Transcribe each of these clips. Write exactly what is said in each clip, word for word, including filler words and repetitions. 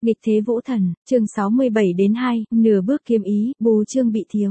Nghịch thế vũ thần, chương sáu mươi bảy đến hai, nửa bước kiếm ý, bù chương bị thiếu.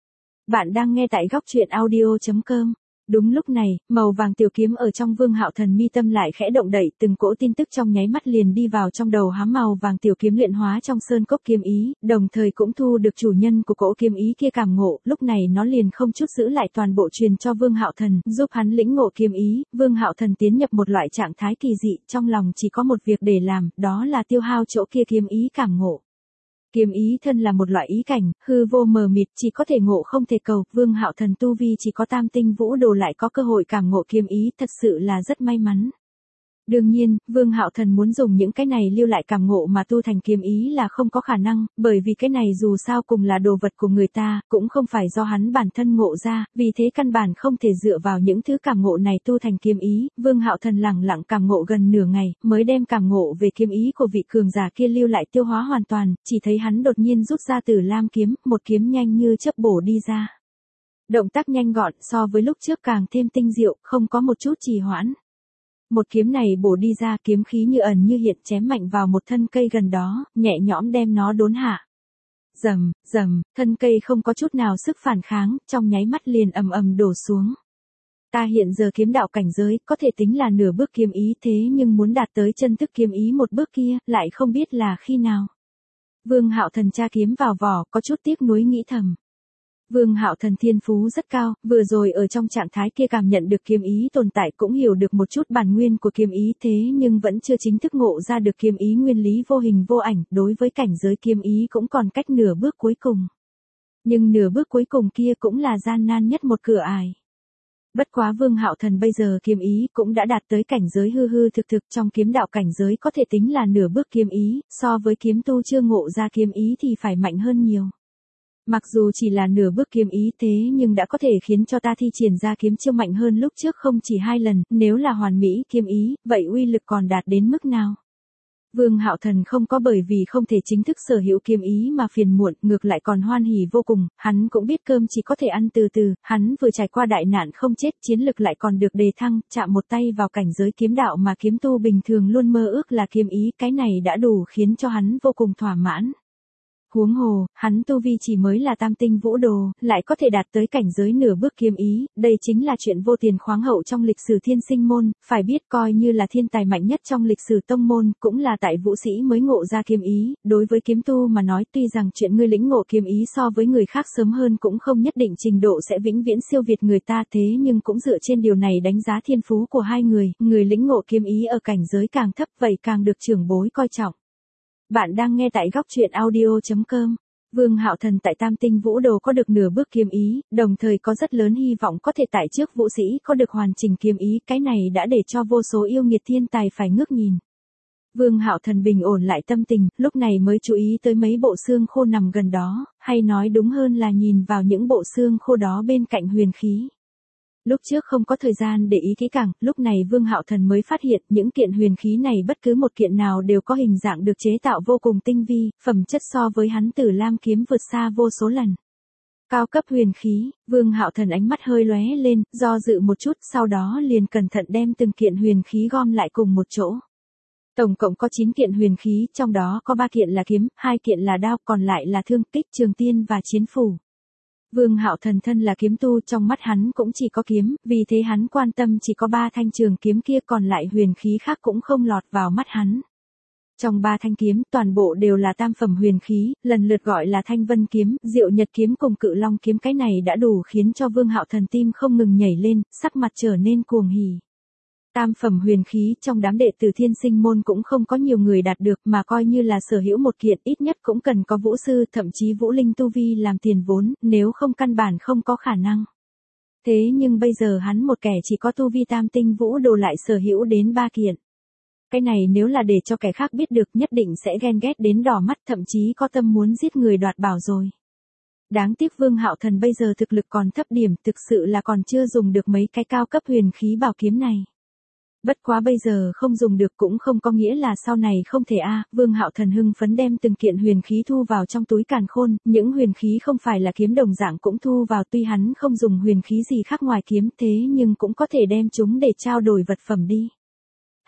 Bạn đang nghe tại góc truyện audio chấm com. Đúng lúc này, màu vàng tiểu kiếm ở trong Vương Hạo Thần mi tâm lại khẽ động đậy, từng cỗ tin tức trong nháy mắt liền đi vào trong đầu hắn. Màu vàng tiểu kiếm luyện hóa trong sơn cốc kiếm ý, đồng thời cũng thu được chủ nhân của cỗ kiếm ý kia cảm ngộ, lúc này nó liền không chút giữ lại toàn bộ truyền cho Vương Hạo Thần, giúp hắn lĩnh ngộ kiếm ý. Vương Hạo Thần tiến nhập một loại trạng thái kỳ dị, trong lòng chỉ có một việc để làm, đó là tiêu hao chỗ kia kiếm ý cảm ngộ. Kiếm ý thân là một loại ý cảnh, hư vô mờ mịt, chỉ có thể ngộ không thể cầu. Vương Hạo Thần tu vi chỉ có tam tinh vũ đồ lại có cơ hội cảm ngộ kiếm ý, thật sự là rất may mắn. Đương nhiên, Vương Hạo Thần muốn dùng những cái này lưu lại cảm ngộ mà tu thành kiếm ý là không có khả năng, bởi vì cái này dù sao cùng là đồ vật của người ta, cũng không phải do hắn bản thân ngộ ra, vì thế căn bản không thể dựa vào những thứ cảm ngộ này tu thành kiếm ý. Vương Hạo Thần lẳng lặng cảm ngộ gần nửa ngày, mới đem cảm ngộ về kiếm ý của vị cường giả kia lưu lại tiêu hóa hoàn toàn, chỉ thấy hắn đột nhiên rút ra Tử Lam kiếm, một kiếm nhanh như chớp bổ đi ra. Động tác nhanh gọn, so với lúc trước càng thêm tinh diệu, không có một chút trì hoãn. Một kiếm này bổ đi ra, kiếm khí như ẩn như hiện chém mạnh vào một thân cây gần đó, nhẹ nhõm đem nó đốn hạ. Rầm, rầm, thân cây không có chút nào sức phản kháng, trong nháy mắt liền ầm ầm đổ xuống. Ta hiện giờ kiếm đạo cảnh giới, có thể tính là nửa bước kiếm ý, thế nhưng muốn đạt tới chân thức kiếm ý một bước kia, lại không biết là khi nào. Vương Hạo Thần tra kiếm vào vỏ, có chút tiếc nuối nghĩ thầm. Vương Hạo Thần thiên phú rất cao, vừa rồi ở trong trạng thái kia cảm nhận được kiếm ý tồn tại, cũng hiểu được một chút bản nguyên của kiếm ý, thế nhưng vẫn chưa chính thức ngộ ra được kiếm ý nguyên lý vô hình vô ảnh, đối với cảnh giới kiếm ý cũng còn cách nửa bước cuối cùng. Nhưng nửa bước cuối cùng kia cũng là gian nan nhất một cửa ải. Bất quá Vương Hạo Thần bây giờ kiếm ý cũng đã đạt tới cảnh giới hư hư thực thực, trong kiếm đạo cảnh giới có thể tính là nửa bước kiếm ý, so với kiếm tu chưa ngộ ra kiếm ý thì phải mạnh hơn nhiều. Mặc dù chỉ là nửa bước kiếm ý, thế nhưng đã có thể khiến cho ta thi triển ra kiếm chiêu mạnh hơn lúc trước không chỉ hai lần, nếu là hoàn mỹ kiếm ý, vậy uy lực còn đạt đến mức nào? Vương Hạo Thần không có bởi vì không thể chính thức sở hữu kiếm ý mà phiền muộn, ngược lại còn hoan hỉ vô cùng, hắn cũng biết cơm chỉ có thể ăn từ từ, hắn vừa trải qua đại nạn không chết, chiến lực lại còn được đề thăng, chạm một tay vào cảnh giới kiếm đạo mà kiếm tu bình thường luôn mơ ước là kiếm ý, cái này đã đủ khiến cho hắn vô cùng thỏa mãn. Huống hồ, hắn tu vi chỉ mới là tam tinh vũ đồ, lại có thể đạt tới cảnh giới nửa bước kiếm ý, đây chính là chuyện vô tiền khoáng hậu trong lịch sử thiên sinh môn, phải biết coi như là thiên tài mạnh nhất trong lịch sử tông môn, cũng là tại vũ sĩ mới ngộ ra kiếm ý. Đối với kiếm tu mà nói, tuy rằng chuyện ngươi lĩnh ngộ kiếm ý so với người khác sớm hơn cũng không nhất định trình độ sẽ vĩnh viễn siêu việt người ta, thế nhưng cũng dựa trên điều này đánh giá thiên phú của hai người, người lĩnh ngộ kiếm ý ở cảnh giới càng thấp vậy càng được trưởng bối coi trọng. Bạn đang nghe tại góc truyện audio chấm com. Vương Hạo Thần tại tam tinh vũ đồ có được nửa bước kiếm ý, đồng thời có rất lớn hy vọng có thể tại trước vũ sĩ có được hoàn chỉnh kiếm ý, cái này đã để cho vô số yêu nghiệt thiên tài phải ngước nhìn. Vương Hạo Thần bình ổn lại tâm tình, lúc này mới chú ý tới mấy bộ xương khô nằm gần đó, hay nói đúng hơn là nhìn vào những bộ xương khô đó bên cạnh huyền khí. Lúc trước không có thời gian để ý kỹ càng, lúc này Vương Hạo Thần mới phát hiện những kiện huyền khí này bất cứ một kiện nào đều có hình dạng được chế tạo vô cùng tinh vi, phẩm chất so với hắn Tử Lam kiếm vượt xa vô số lần. Cao cấp huyền khí, Vương Hạo Thần ánh mắt hơi lóe lên, do dự một chút, sau đó liền cẩn thận đem từng kiện huyền khí gom lại cùng một chỗ. Tổng cộng có chín kiện huyền khí, trong đó có ba kiện là kiếm, hai kiện là đao, còn lại là thương kích, trường tiên và chiến phủ. Vương Hạo Thần thân là kiếm tu, trong mắt hắn cũng chỉ có kiếm, vì thế hắn quan tâm chỉ có ba thanh trường kiếm kia, còn lại huyền khí khác cũng không lọt vào mắt hắn. Trong ba thanh kiếm, toàn bộ đều là tam phẩm huyền khí, lần lượt gọi là Thanh Vân kiếm, Diệu Nhật kiếm cùng Cự Long kiếm, cái này đã đủ khiến cho Vương Hạo Thần tim không ngừng nhảy lên, sắc mặt trở nên cuồng hỉ. Tam phẩm huyền khí trong đám đệ tử thiên sinh môn cũng không có nhiều người đạt được, mà coi như là sở hữu một kiện ít nhất cũng cần có vũ sư thậm chí vũ linh tu vi làm tiền vốn, nếu không căn bản không có khả năng. Thế nhưng bây giờ hắn một kẻ chỉ có tu vi tam tinh vũ đồ lại sở hữu đến ba kiện. Cái này nếu là để cho kẻ khác biết được nhất định sẽ ghen ghét đến đỏ mắt, thậm chí có tâm muốn giết người đoạt bảo rồi. Đáng tiếc Vương Hạo Thần bây giờ thực lực còn thấp điểm, thực sự là còn chưa dùng được mấy cái cao cấp huyền khí bảo kiếm này. Bất quá bây giờ không dùng được cũng không có nghĩa là sau này không thể a. À, Vương Hạo Thần hưng phấn đem từng kiện huyền khí thu vào trong túi càn khôn, những huyền khí không phải là kiếm đồng dạng cũng thu vào, tuy hắn không dùng huyền khí gì khác ngoài kiếm, thế nhưng cũng có thể đem chúng để trao đổi vật phẩm đi.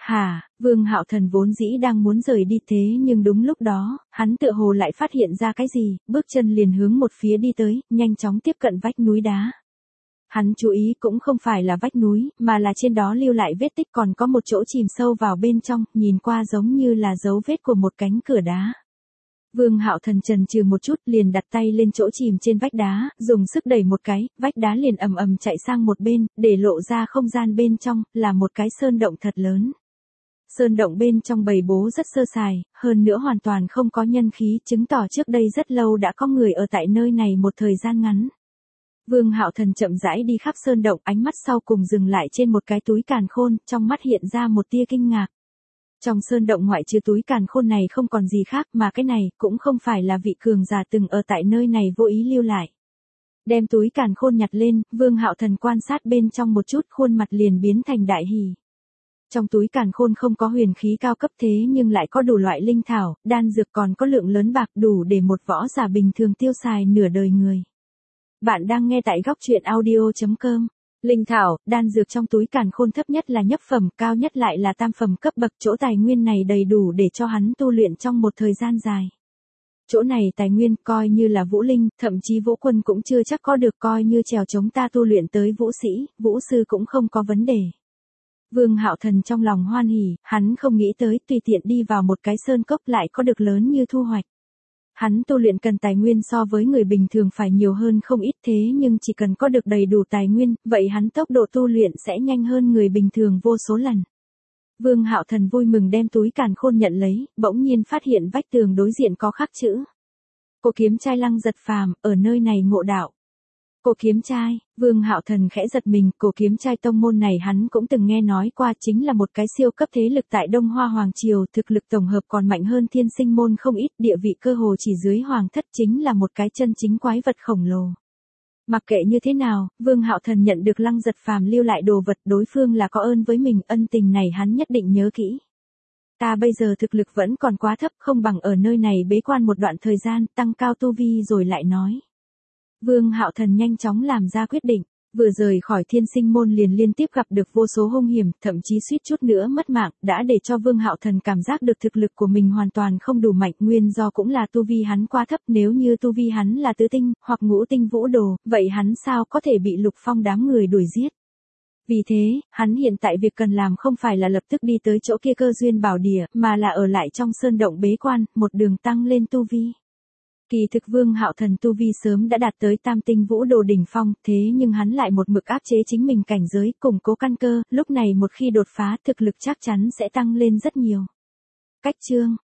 Hả, Vương Hạo Thần vốn dĩ đang muốn rời đi thế nhưng đúng lúc đó, hắn tựa hồ lại phát hiện ra cái gì, bước chân liền hướng một phía đi tới, nhanh chóng tiếp cận vách núi đá. Hắn chú ý cũng không phải là vách núi, mà là trên đó lưu lại vết tích còn có một chỗ chìm sâu vào bên trong, nhìn qua giống như là dấu vết của một cánh cửa đá. Vương Hạo Thần chần chừ một chút liền đặt tay lên chỗ chìm trên vách đá, dùng sức đẩy một cái, vách đá liền ầm ầm chạy sang một bên, để lộ ra không gian bên trong, là một cái sơn động thật lớn. Sơn động bên trong bầy bố rất sơ sài, hơn nữa hoàn toàn không có nhân khí, chứng tỏ trước đây rất lâu đã có người ở tại nơi này một thời gian ngắn. Vương Hạo Thần chậm rãi đi khắp sơn động, ánh mắt sau cùng dừng lại trên một cái túi càn khôn, trong mắt hiện ra một tia kinh ngạc. Trong sơn động ngoại trừ túi càn khôn này không còn gì khác mà cái này cũng không phải là vị cường giả từng ở tại nơi này vô ý lưu lại. Đem túi càn khôn nhặt lên, Vương Hạo Thần quan sát bên trong một chút, khuôn mặt liền biến thành đại hỉ. Trong túi càn khôn không có huyền khí cao cấp thế nhưng lại có đủ loại linh thảo, đan dược còn có lượng lớn bạc đủ để một võ giả bình thường tiêu xài nửa đời người. Bạn đang nghe tại góc truyện audio chấm com. Linh thảo, đan dược trong túi càn khôn thấp nhất là nhất phẩm, cao nhất lại là tam phẩm cấp bậc, chỗ tài nguyên này đầy đủ để cho hắn tu luyện trong một thời gian dài. Chỗ này tài nguyên coi như là vũ linh, thậm chí vũ quân cũng chưa chắc có được, coi như trèo chống ta tu luyện tới vũ sĩ, vũ sư cũng không có vấn đề. Vương Hạo Thần trong lòng hoan hỉ, hắn không nghĩ tới tùy tiện đi vào một cái sơn cốc lại có được lớn như thu hoạch. Hắn tu luyện cần tài nguyên so với người bình thường phải nhiều hơn không ít thế nhưng chỉ cần có được đầy đủ tài nguyên, vậy hắn tốc độ tu luyện sẽ nhanh hơn người bình thường vô số lần. Vương Hạo Thần vui mừng đem túi càn khôn nhận lấy, bỗng nhiên phát hiện vách tường đối diện có khắc chữ. Cô kiếm trai Lăng Giật Phàm, ở nơi này ngộ đạo. Cô kiếm trai, Vương Hạo Thần khẽ giật mình, cổ kiếm trai tông môn này hắn cũng từng nghe nói qua, chính là một cái siêu cấp thế lực tại Đông Hoa Hoàng Triều, thực lực tổng hợp còn mạnh hơn Thiên Sinh môn không ít, địa vị cơ hồ chỉ dưới Hoàng thất, chính là một cái chân chính quái vật khổng lồ. Mặc kệ như thế nào, Vương Hạo Thần nhận được Lăng Giật Phàm lưu lại đồ vật, đối phương là có ơn với mình, ân tình này hắn nhất định nhớ kỹ. Ta bây giờ thực lực vẫn còn quá thấp, không bằng ở nơi này bế quan một đoạn thời gian, tăng cao tu vi rồi lại nói. Vương Hạo Thần nhanh chóng làm ra quyết định, vừa rời khỏi Thiên Sinh môn liền liên tiếp gặp được vô số hung hiểm, thậm chí suýt chút nữa mất mạng, đã để cho Vương Hạo Thần cảm giác được thực lực của mình hoàn toàn không đủ mạnh, nguyên do cũng là tu vi hắn quá thấp, nếu như tu vi hắn là tứ tinh, hoặc ngũ tinh vũ đồ, vậy hắn sao có thể bị Lục Phong đám người đuổi giết. Vì thế, hắn hiện tại việc cần làm không phải là lập tức đi tới chỗ kia cơ duyên bảo địa, mà là ở lại trong sơn động bế quan, một đường tăng lên tu vi. Kỳ thực Vương Hạo Thần tu vi sớm đã đạt tới tam tinh vũ đồ đỉnh phong, thế nhưng hắn lại một mực áp chế chính mình cảnh giới, củng cố căn cơ, lúc này một khi đột phá thực lực chắc chắn sẽ tăng lên rất nhiều. Cách chương,